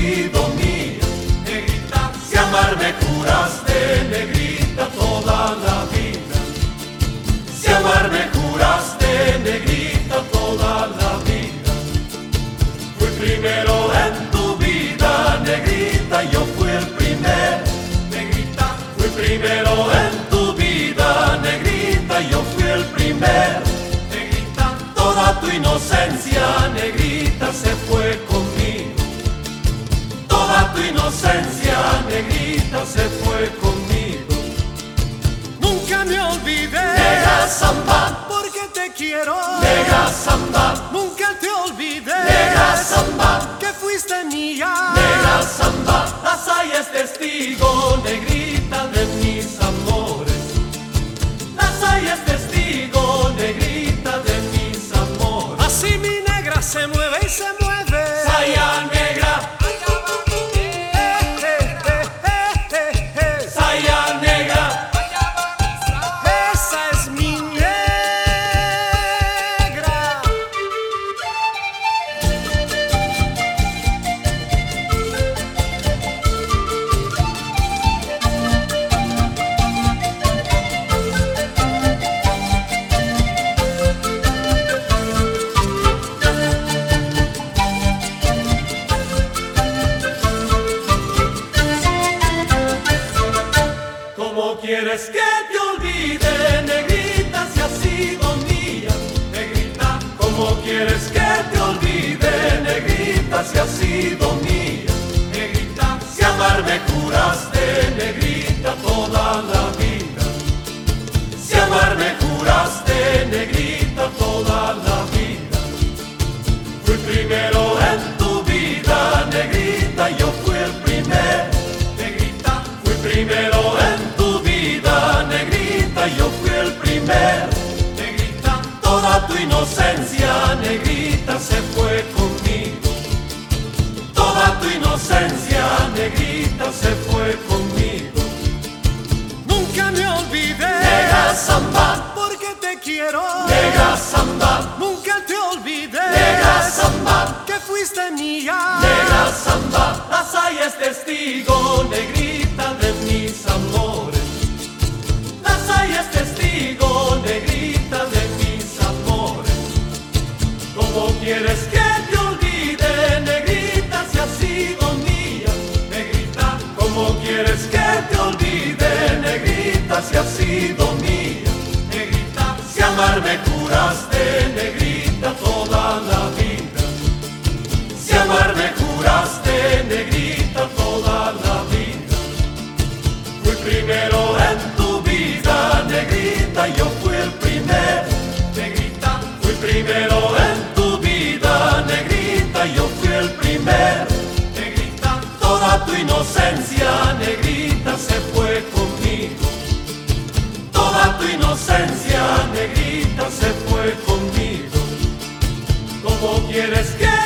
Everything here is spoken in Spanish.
sido mía, negrita. Si amarme juraste, negrita, toda la vida. Si amarme juraste, negrita, toda la vida. Fui primero en tu vida, negrita, yo fui el primer, negrita. Fui primero en tu vida, negrita, yo fui el primer, negrita. Toda tu inocencia, negrita, se fue conmigo. Toda tu inocencia, negrita, se fue conmigo. Nunca me olvidé, negra samba, porque te quiero, negra samba, nunca te olvidé, negra samba, que fuiste mía, negra samba. La saya es testigo, negrita, de mis amores. La saya es testigo, negrita, de mis amores. así mi negra se mueve y se mueve. Saya negra, saya negra, esa es mi negra. ¿cómo quieres que te olvide, negrita, si has sido mía, negrita? ¿Cómo quieres que te olvide, negrita, si has sido mía, negrita? Si amarme juraste, negrita, toda la vida. Si amarme juraste, negrita, toda la vida. Fui primero en tu vida, negrita, yo fui el primer, negrita. Fui primero en tu vida, negrita, yo fui el primer, negrita. Toda tu inocencia, negrita, se fue conmigo. Toda tu inocencia, negrita, se fue conmigo. Nunca me olvidé, Negra samba, porque te quiero, negra samba, nunca te olvidé, negra samba, que fuiste mía, negra samba. La saya es testigo, negrita, de mis amores. La saya es testigo, negrita, de mis amores. ¿Cómo quieres que te olvide, negrita, si has sido mía, negrita? ¿Cómo quieres que te olvide, negrita, si has sido mía, negrita? Si amarme juraste, negrita, toda la vida. Si amarme juraste, negrita, toda la vida. Fui primero en tu vida, negrita, yo fui el primer, negrita. Fui primero en tu vida, negrita, yo fui el primer, negrita. Toda tu inocencia, negrita, se fue conmigo. Toda tu inocencia, negrita, se fue conmigo. ¿Cómo quieres que